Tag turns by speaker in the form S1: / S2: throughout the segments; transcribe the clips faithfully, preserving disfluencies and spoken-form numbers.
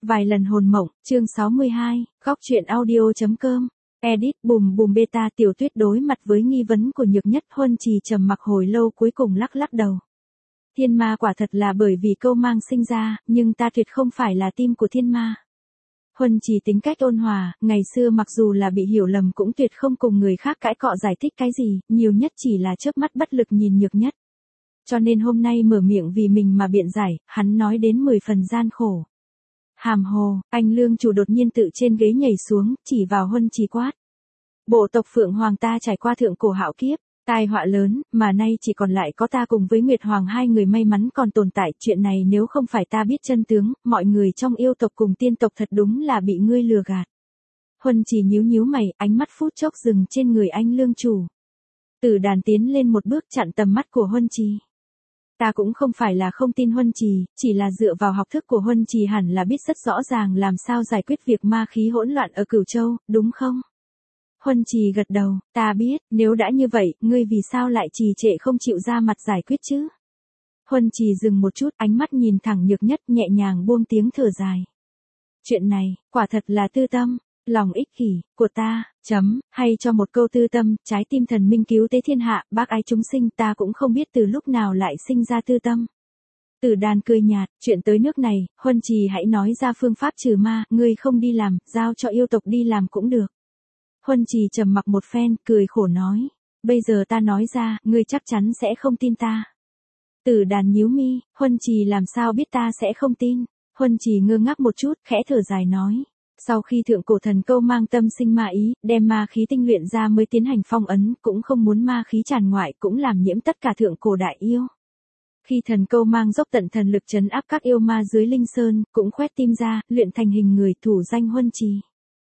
S1: Vài lần hồn mộng, chương sáu mươi hai, góc truyện audio.com. Edit bùm bùm beta. Tiểu Tuyết đối mặt với nghi vấn của Nhược Nhất. Huân Trì trầm mặc hồi lâu cuối cùng lắc lắc đầu. Thiên ma quả thật là bởi vì câu mang sinh ra, nhưng ta tuyệt không phải là tim của thiên ma. Huân Trì tính cách ôn hòa, ngày xưa mặc dù là bị hiểu lầm cũng tuyệt không cùng người khác cãi cọ giải thích cái gì, nhiều nhất chỉ là chớp mắt bất lực nhìn Nhược Nhất. Cho nên hôm nay mở miệng vì mình mà biện giải, hắn nói đến mười phần gian khổ. Hàm hồ, anh lương chủ đột nhiên tự trên ghế nhảy xuống, chỉ vào Huân Trì quát. Bộ tộc Phượng Hoàng ta trải qua thượng cổ hạo kiếp, tai họa lớn, mà nay chỉ còn lại có ta cùng với Nguyệt Hoàng hai người may mắn còn tồn tại. Chuyện này nếu không phải ta biết chân tướng, mọi người trong yêu tộc cùng tiên tộc thật đúng là bị ngươi lừa gạt. Huân Trì nhíu nhíu mày, ánh mắt phút chốc dừng trên người anh lương chủ. Tử Đàn tiến lên một bước chặn tầm mắt của Huân Trì. Ta cũng không phải là không tin Huân Trì, chỉ là dựa vào học thức của Huân Trì hẳn là biết rất rõ ràng làm sao giải quyết việc ma khí hỗn loạn ở Cửu Châu, đúng không? Huân Trì gật đầu, ta biết, nếu đã như vậy, ngươi vì sao lại trì trệ không chịu ra mặt giải quyết chứ? Huân Trì dừng một chút, ánh mắt nhìn thẳng Nhược Nhất, nhẹ nhàng buông tiếng thở dài. Chuyện này, quả thật là tư tâm, lòng ích kỷ, của ta, chấm, hay cho một câu tư tâm, trái tim thần minh cứu tế thiên hạ, bác ái chúng sinh, ta cũng không biết từ lúc nào lại sinh ra tư tâm. Tử Đàn cười nhạt, chuyện tới nước này, Huân Trì hãy nói ra phương pháp trừ ma, ngươi không đi làm, giao cho yêu tộc đi làm cũng được. Huân Trì trầm mặc một phen, cười khổ nói, bây giờ ta nói ra, ngươi chắc chắn sẽ không tin ta. Tử Đàn nhíu mi, Huân Trì làm sao biết ta sẽ không tin? Huân Trì ngơ ngác một chút, khẽ thở dài nói. Sau khi thượng cổ thần câu mang tâm sinh ma ý, đem ma khí tinh luyện ra mới tiến hành phong ấn, cũng không muốn ma khí tràn ngoại, cũng làm nhiễm tất cả thượng cổ đại yêu. Khi thần câu mang dốc tận thần lực trấn áp các yêu ma dưới linh sơn, cũng khoét tim ra, luyện thành hình người, thủ danh Huân Trì.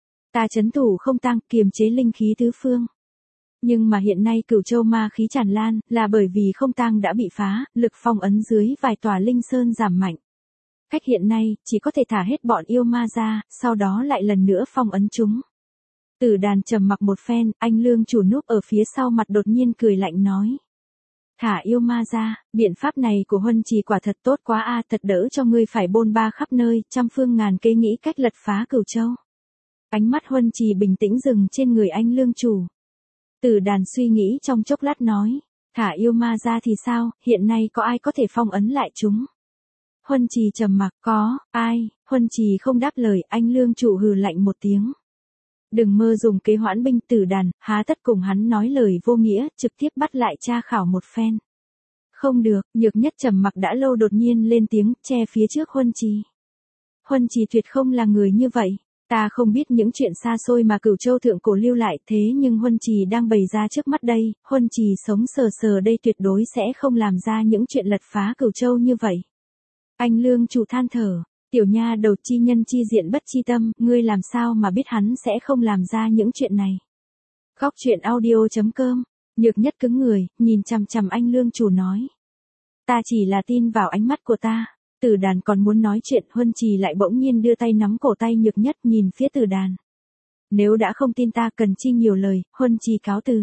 S1: Ta trấn thủ không tăng, kiềm chế linh khí tứ phương. Nhưng mà hiện nay Cửu Châu ma khí tràn lan, là bởi vì không tăng đã bị phá, lực phong ấn dưới vài tòa linh sơn giảm mạnh. Cách hiện nay, chỉ có thể thả hết bọn yêu ma ra, sau đó lại lần nữa phong ấn chúng. Tử Đàn trầm mặc một phen, anh lương chủ núp ở phía sau mặt đột nhiên cười lạnh nói. Thả yêu ma ra, biện pháp này của Huân Trì quả thật tốt quá a, thật đỡ cho ngươi phải bôn ba khắp nơi, trăm phương ngàn kế nghĩ cách lật phá Cửu Châu. Ánh mắt Huân Trì bình tĩnh dừng trên người anh lương chủ. Tử Đàn suy nghĩ trong chốc lát nói, thả yêu ma ra thì sao, hiện nay có ai có thể phong ấn lại chúng? Huân Trì trầm mặc, có, ai? Huân Trì không đáp lời, anh lương chủ hừ lạnh một tiếng. Đừng mơ dùng kế hoãn binh. Tử Đàn, há tất cùng hắn nói lời vô nghĩa, trực tiếp bắt lại tra khảo một phen. Không được, Nhược Nhất trầm mặc đã lâu đột nhiên lên tiếng, che phía trước Huân Trì. Huân Trì tuyệt không là người như vậy. Ta không biết những chuyện xa xôi mà Cửu Châu thượng cổ lưu lại, thế nhưng Huân Trì đang bày ra trước mắt đây, Huân Trì sống sờ sờ đây tuyệt đối sẽ không làm ra những chuyện lật phá Cửu Châu như vậy. Anh lương chủ than thở, tiểu nha đầu chi nhân chi diện bất chi tâm, ngươi làm sao mà biết hắn sẽ không làm ra những chuyện này. Góc truyện audio.com, Nhược Nhất cứng người, nhìn chằm chằm anh lương chủ nói. Ta chỉ là tin vào ánh mắt của ta. Tử Đàn còn muốn nói chuyện, Huân Trì lại bỗng nhiên đưa tay nắm cổ tay Nhược Nhất, nhìn phía Tử Đàn. Nếu đã không tin ta cần chi nhiều lời, Huân Trì cáo từ.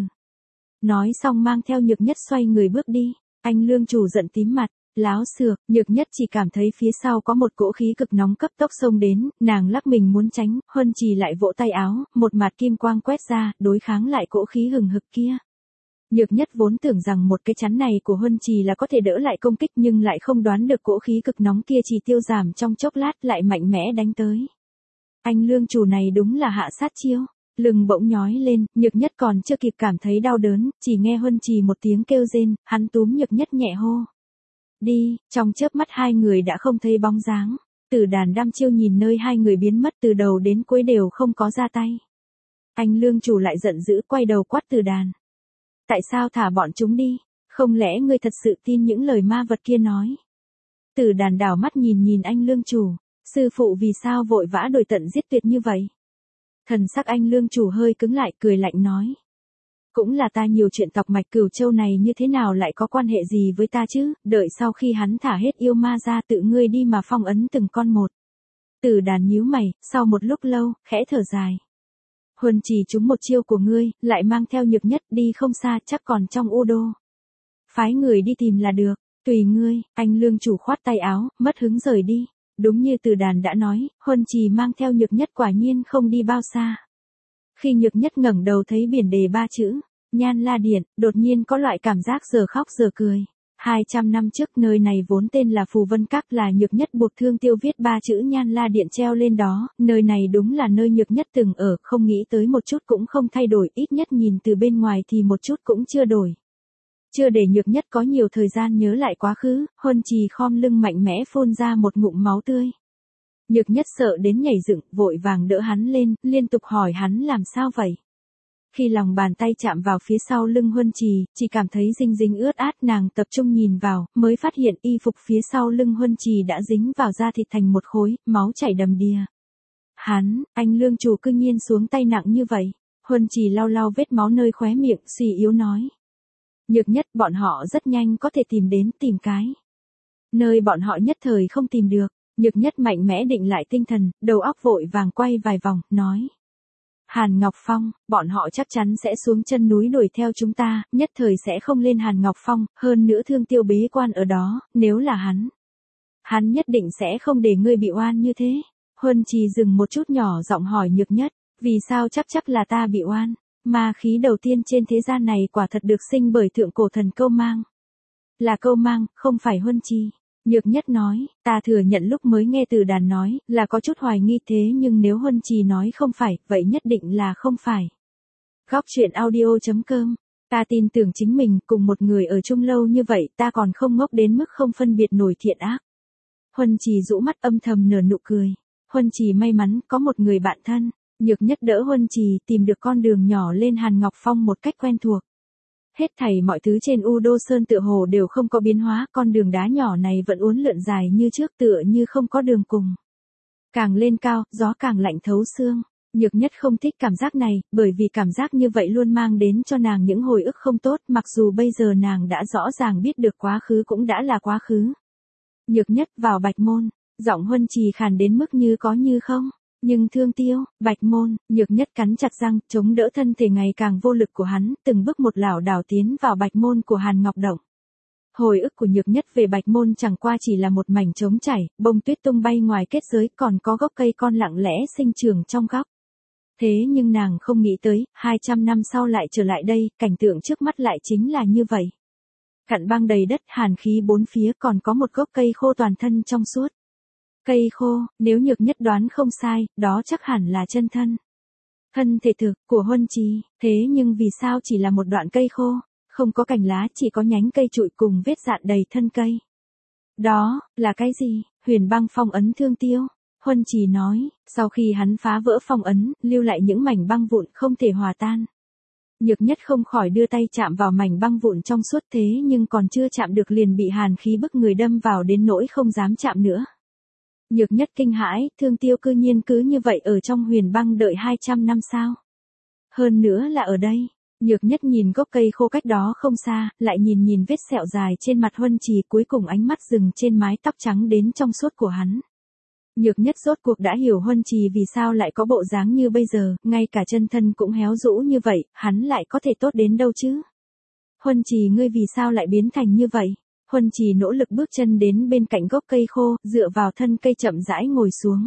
S1: Nói xong mang theo Nhược Nhất xoay người bước đi, anh lương chủ giận tím mặt. Láo xược, Nhược Nhất chỉ cảm thấy phía sau có một cỗ khí cực nóng cấp tốc xông đến, nàng lắc mình muốn tránh, Huân Trì lại vỗ tay áo, một mạt kim quang quét ra, đối kháng lại cỗ khí hừng hực kia. Nhược Nhất vốn tưởng rằng một cái chắn này của Huân Trì là có thể đỡ lại công kích, nhưng lại không đoán được cỗ khí cực nóng kia chỉ tiêu giảm trong chốc lát lại mạnh mẽ đánh tới. Anh lương chủ này đúng là hạ sát chiêu. Lưng bỗng nhói lên, Nhược Nhất còn chưa kịp cảm thấy đau đớn, chỉ nghe Huân Trì một tiếng kêu rên, hắn túm Nhược Nhất nhẹ hô. Đi, trong chớp mắt hai người đã không thấy bóng dáng. Tử Đàn đăm chiêu nhìn nơi hai người biến mất, từ đầu đến cuối đều không có ra tay. Anh lương chủ lại giận dữ, quay đầu quát Tử Đàn. Tại sao thả bọn chúng đi? Không lẽ ngươi thật sự tin những lời ma vật kia nói? Tử Đàn đảo mắt nhìn nhìn anh lương chủ. Sư phụ vì sao vội vã đuổi tận giết tuyệt như vậy? Thần sắc anh lương chủ hơi cứng lại, cười lạnh nói. Cũng là ta nhiều chuyện, tộc mạch Cửu Châu này như thế nào lại có quan hệ gì với ta chứ, đợi sau khi hắn thả hết yêu ma ra tự ngươi đi mà phong ấn từng con một. Tử Đàn nhíu mày, sau một lúc lâu, khẽ thở dài. Huân Trì trúng một chiêu của ngươi, lại mang theo Nhược Nhất đi không xa, chắc còn trong U Đô. Phái người đi tìm là được, tùy ngươi. Anh lương chủ khoát tay áo, mất hứng rời đi. đúng như Từ Đàn đã nói, Huân Trì mang theo Nhược Nhất quả nhiên không đi bao xa. Khi Nhược Nhất ngẩng đầu thấy biển đề ba chữ, Nhan La Điện, đột nhiên có loại cảm giác giờ khóc giờ cười. hai trăm năm trước nơi này vốn tên là Phù Vân Các, là Nhược Nhất buộc Thương Tiêu viết ba chữ Nhan La Điện treo lên đó, nơi này đúng là nơi Nhược Nhất từng ở, không nghĩ tới một chút cũng không thay đổi, ít nhất nhìn từ bên ngoài thì một chút cũng chưa đổi. Chưa để Nhược Nhất có nhiều thời gian nhớ lại quá khứ, Huân Trì khom lưng mạnh mẽ phun ra một ngụm máu tươi. Nhược Nhất sợ đến nhảy dựng, vội vàng đỡ hắn lên, liên tục hỏi hắn làm sao vậy. Khi lòng bàn tay chạm vào phía sau lưng Huân Trì, chỉ cảm thấy dinh dính ướt át, nàng tập trung nhìn vào, mới phát hiện y phục phía sau lưng Huân Trì đã dính vào da thịt thành một khối, máu chảy đầm đìa. Hắn, anh lương chủ cư nhiên xuống tay nặng như vậy. Huân Trì lau lau vết máu nơi khóe miệng, suy yếu nói. Nhược Nhất, bọn họ rất nhanh có thể tìm đến, tìm cái nơi bọn họ nhất thời không tìm được. Nhược Nhất mạnh mẽ định lại tinh thần, đầu óc vội vàng quay vài vòng, nói. Hàn Ngọc Phong, bọn họ chắc chắn sẽ xuống chân núi đuổi theo chúng ta, nhất thời sẽ không lên Hàn Ngọc Phong, hơn nữa Thương Tiêu bế quan ở đó, nếu là hắn. Hắn nhất định sẽ không để ngươi bị oan như thế. Huân Trì dừng một chút nhỏ giọng hỏi Nhược Nhất, vì sao chắc chắc là ta bị oan? Ma khí đầu tiên trên thế gian này quả thật được sinh bởi thượng cổ thần Câu Mang. Là Câu Mang, không phải Huân Trì. Nhược Nhất nói, ta thừa nhận lúc mới nghe Từ Đàn nói, là có chút hoài nghi, thế nhưng nếu Huân Trì nói không phải, vậy nhất định là không phải. Góc truyện audio chấm com, ta tin tưởng chính mình, cùng một người ở chung lâu như vậy, ta còn không ngốc đến mức không phân biệt nổi thiện ác. Huân Trì rũ mắt âm thầm nở nụ cười. Huân Trì may mắn có một người bạn thân. Nhược Nhất đỡ Huân Trì tìm được con đường nhỏ lên Hàn Ngọc Phong một cách quen thuộc. Hết thảy mọi thứ trên U Đô Sơn tựa hồ đều không có biến hóa, con đường đá nhỏ này vẫn uốn lượn dài như trước, tựa như không có đường cùng. Càng lên cao, gió càng lạnh thấu xương. Nhược Nhất không thích cảm giác này, bởi vì cảm giác như vậy luôn mang đến cho nàng những hồi ức không tốt, mặc dù bây giờ nàng đã rõ ràng biết được quá khứ cũng đã là quá khứ. Nhược Nhất vào Bạch Môn, giọng Huân Trì khàn đến mức như có như không. Nhưng Thương Tiêu, Bạch Môn, Nhược Nhất cắn chặt răng, chống đỡ thân thể ngày càng vô lực của hắn, từng bước một lảo đảo tiến vào Bạch Môn của Hàn Ngọc Động. Hồi ức của Nhược Nhất về Bạch Môn chẳng qua chỉ là một mảnh trống trải, bông tuyết tung bay ngoài kết giới, còn có gốc cây con lặng lẽ sinh trưởng trong góc. Thế nhưng nàng không nghĩ tới, hai trăm năm sau lại trở lại đây, cảnh tượng trước mắt lại chính là như vậy. Cặn băng đầy đất, hàn khí bốn phía, còn có một gốc cây khô toàn thân trong suốt. Cây khô, nếu Nhược Nhất đoán không sai, đó chắc hẳn là chân thân. Thân thể thực của Huân Trì, thế nhưng vì sao chỉ là một đoạn cây khô, không có cành lá, chỉ có nhánh cây trụi cùng vết dạn đầy thân cây. Đó, là cái gì? Huyền băng phong ấn Thương Tiêu. Huân Trì nói, sau khi hắn phá vỡ phong ấn, lưu lại những mảnh băng vụn không thể hòa tan. Nhược Nhất không khỏi đưa tay chạm vào mảnh băng vụn trong suốt, thế nhưng còn chưa chạm được liền bị hàn khí bức người đâm vào đến nỗi không dám chạm nữa. Nhược Nhất kinh hãi, Thương Tiêu cư nhiên cứ như vậy ở trong huyền băng đợi hai trăm năm sao? Hơn nữa là ở đây. Nhược Nhất nhìn gốc cây khô cách đó không xa, lại nhìn nhìn vết sẹo dài trên mặt Huân Trì, cuối cùng ánh mắt dừng trên mái tóc trắng đến trong suốt của hắn. Nhược Nhất rốt cuộc đã hiểu Huân Trì vì sao lại có bộ dáng như bây giờ, ngay cả chân thân cũng héo rũ như vậy, hắn lại có thể tốt đến đâu chứ? Huân Trì, ngươi vì sao lại biến thành như vậy? Huân Trì nỗ lực bước chân đến bên cạnh gốc cây khô, dựa vào thân cây chậm rãi ngồi xuống.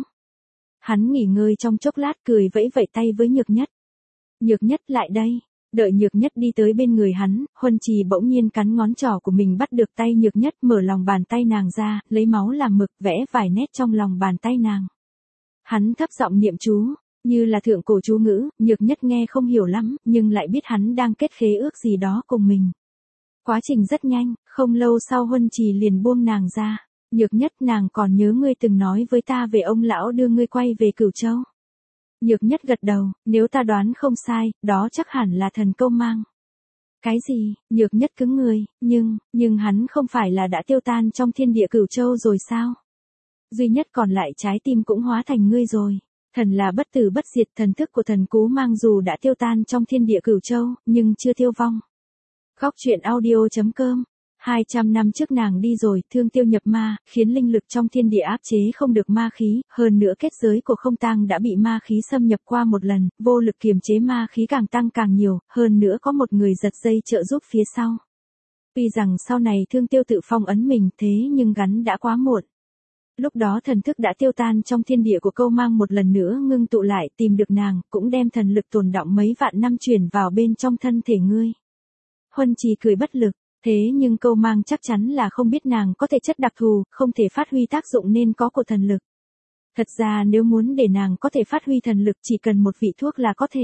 S1: Hắn nghỉ ngơi trong chốc lát, cười vẫy vẫy tay với Nhược Nhất. Nhược Nhất lại đây. Đợi Nhược Nhất đi tới bên người hắn, Huân Trì bỗng nhiên cắn ngón trỏ của mình bắt được tay Nhược Nhất, mở lòng bàn tay nàng ra, lấy máu làm mực, vẽ vài nét trong lòng bàn tay nàng. Hắn thấp giọng niệm chú, như là thượng cổ chú ngữ, Nhược Nhất nghe không hiểu lắm, nhưng lại biết hắn đang kết khế ước gì đó cùng mình. Quá trình rất nhanh, không lâu sau Huân Trì liền buông nàng ra. Nhược Nhất, nàng còn nhớ ngươi từng nói với ta về ông lão đưa ngươi quay về Cửu Châu. Nhược Nhất gật đầu, nếu ta đoán không sai, đó chắc hẳn là thần Câu Mang. Cái gì? Nhược Nhất cứng người, nhưng, nhưng hắn không phải là đã tiêu tan trong thiên địa Cửu Châu rồi sao? Duy nhất còn lại trái tim cũng hóa thành ngươi rồi. Thần là bất tử bất diệt, thần thức của thần Cú Mang dù đã tiêu tan trong thiên địa Cửu Châu, nhưng chưa tiêu vong. Góc truyện audio chấm com. hai trăm năm trước nàng đi rồi, Thương Tiêu nhập ma, khiến linh lực trong thiên địa áp chế không được ma khí, hơn nữa kết giới của Không Tang đã bị ma khí xâm nhập qua một lần, vô lực kiềm chế ma khí càng tăng càng nhiều, hơn nữa có một người giật dây trợ giúp phía sau. Tuy rằng sau này Thương Tiêu tự phong ấn mình, thế nhưng gắn đã quá muộn. Lúc đó thần thức đã tiêu tan trong thiên địa của câu mang một lần nữa ngưng tụ lại tìm được nàng, cũng đem thần lực tồn đọng mấy vạn năm truyền vào bên trong thân thể ngươi. Huân Trì cười bất lực, thế nhưng câu mang chắc chắn là không biết nàng có thể chất đặc thù, không thể phát huy tác dụng nên có của thần lực. Thật ra nếu muốn để nàng có thể phát huy thần lực chỉ cần một vị thuốc là có thể.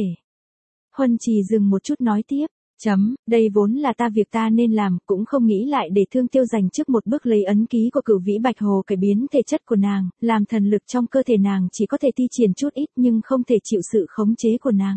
S1: Huân Trì dừng một chút nói tiếp, chấm, đây vốn là ta việc ta nên làm, cũng không nghĩ lại để Thương Tiêu dành trước một bước lấy ấn ký của Cửu Vĩ Bạch Hồ cải biến thể chất của nàng, làm thần lực trong cơ thể nàng chỉ có thể thi triển chút ít nhưng không thể chịu sự khống chế của nàng.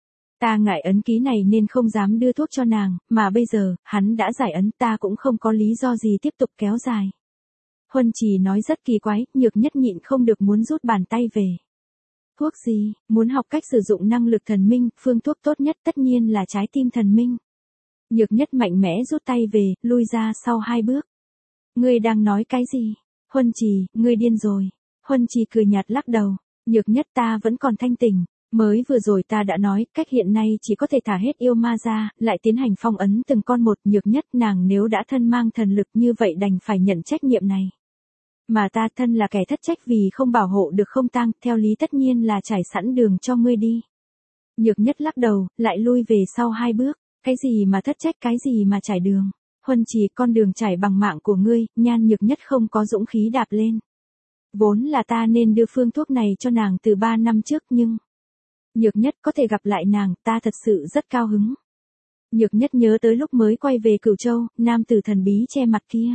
S1: Ta ngại ấn ký này nên không dám đưa thuốc cho nàng, mà bây giờ, hắn đã giải ấn ta cũng không có lý do gì tiếp tục kéo dài. Huân Trì nói rất kỳ quái, Nhược Nhất nhịn không được muốn rút bàn tay về. Thuốc gì, muốn học cách sử dụng năng lực thần minh, phương thuốc tốt nhất tất nhiên là trái tim thần minh. Nhược Nhất mạnh mẽ rút tay về, lui ra sau hai bước. Ngươi đang nói cái gì? Huân Trì, ngươi điên rồi. Huân Trì cười nhạt lắc đầu. Nhược Nhất ta vẫn còn thanh tỉnh. Mới vừa rồi ta đã nói, cách hiện nay chỉ có thể thả hết yêu ma ra, lại tiến hành phong ấn từng con một. Nhược Nhất nàng nếu đã thân mang thần lực như vậy đành phải nhận trách nhiệm này. Mà ta thân là kẻ thất trách vì không bảo hộ được Không Tang, theo lý tất nhiên là trải sẵn đường cho ngươi đi. Nhược Nhất lắc đầu, lại lui về sau hai bước. Cái gì mà thất trách, cái gì mà trải đường? Huân Trì, con đường trải bằng mạng của ngươi, Nhan Nhược Nhất không có dũng khí đạp lên. Vốn là ta nên đưa phương thuốc này cho nàng từ ba năm trước nhưng... Nhược Nhất có thể gặp lại nàng, ta thật sự rất cao hứng. Nhược Nhất nhớ tới lúc mới quay về Cửu Châu, nam tử thần bí che mặt kia.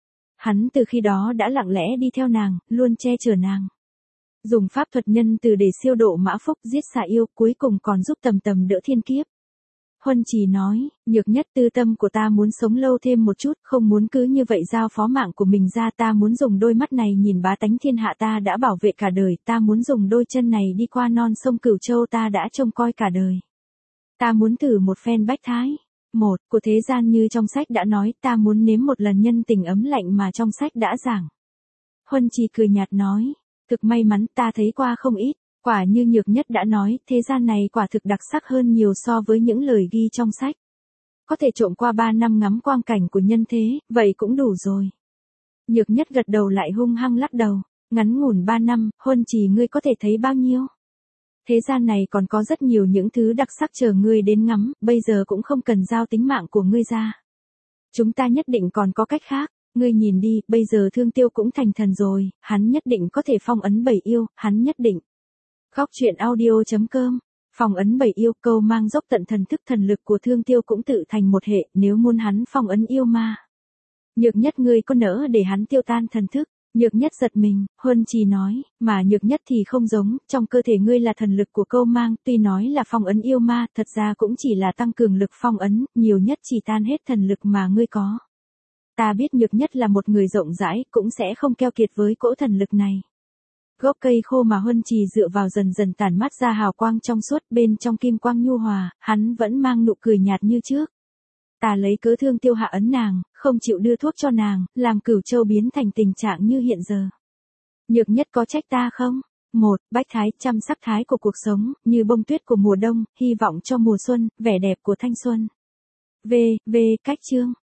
S1: Hắn từ khi đó đã lặng lẽ đi theo nàng, luôn che chở nàng. Dùng pháp thuật nhân từ để siêu độ Mã Phúc, giết xà yêu, cuối cùng còn giúp Tầm Tầm đỡ thiên kiếp. Huân Trì nói, Nhược Nhất, tư tâm của ta muốn sống lâu thêm một chút, không muốn cứ như vậy giao phó mạng của mình ra, ta muốn dùng đôi mắt này nhìn bá tánh thiên hạ ta đã bảo vệ cả đời, ta muốn dùng đôi chân này đi qua non sông Cửu Châu ta đã trông coi cả đời. Ta muốn thử một phen bách thái. Một, của thế gian như trong sách đã nói, ta muốn nếm một lần nhân tình ấm lạnh mà trong sách đã giảng. Huân Trì cười nhạt nói, thực may mắn ta thấy qua không ít. Quả như Nhược Nhất đã nói, thế gian này quả thực đặc sắc hơn nhiều so với những lời ghi trong sách. Có thể trộm qua ba năm ngắm quang cảnh của nhân thế, vậy cũng đủ rồi. Nhược Nhất gật đầu lại hung hăng lắc đầu, ngắn ngủn ba năm, Huân Trì ngươi có thể thấy bao nhiêu? Thế gian này còn có rất nhiều những thứ đặc sắc chờ ngươi đến ngắm, bây giờ cũng không cần giao tính mạng của ngươi ra. Chúng ta nhất định còn có cách khác. Ngươi nhìn đi, bây giờ Thương Tiêu cũng thành thần rồi, hắn nhất định có thể phong ấn bảy yêu, hắn nhất định. Góc truyện audio chấm com, phong ấn bảy yêu, câu mang dốc tận thần thức thần lực của Thương Tiêu cũng tự thành một hệ, nếu muốn hắn phong ấn yêu ma. Nhược Nhất ngươi có nỡ để hắn tiêu tan thần thức? Nhược Nhất giật mình, Huân Trì nói, mà Nhược Nhất thì không giống, trong cơ thể ngươi là thần lực của câu mang, tuy nói là phong ấn yêu ma, thật ra cũng chỉ là tăng cường lực phong ấn, nhiều nhất chỉ tan hết thần lực mà ngươi có. Ta biết Nhược Nhất là một người rộng rãi, cũng sẽ không keo kiệt với cỗ thần lực này. Gốc cây khô mà Huân Trì dựa vào dần dần tản mát ra hào quang trong suốt, bên trong kim quang nhu hòa, hắn vẫn mang nụ cười nhạt như trước. Ta lấy cớ Thương Tiêu hạ ấn nàng, không chịu đưa thuốc cho nàng, làm Cửu Châu biến thành tình trạng như hiện giờ. Nhược Nhất có trách ta không? Một, bách thái, trăm sắc thái của cuộc sống, như bông tuyết của mùa đông, hy vọng cho mùa xuân, vẻ đẹp của thanh xuân. V, V, cách chương.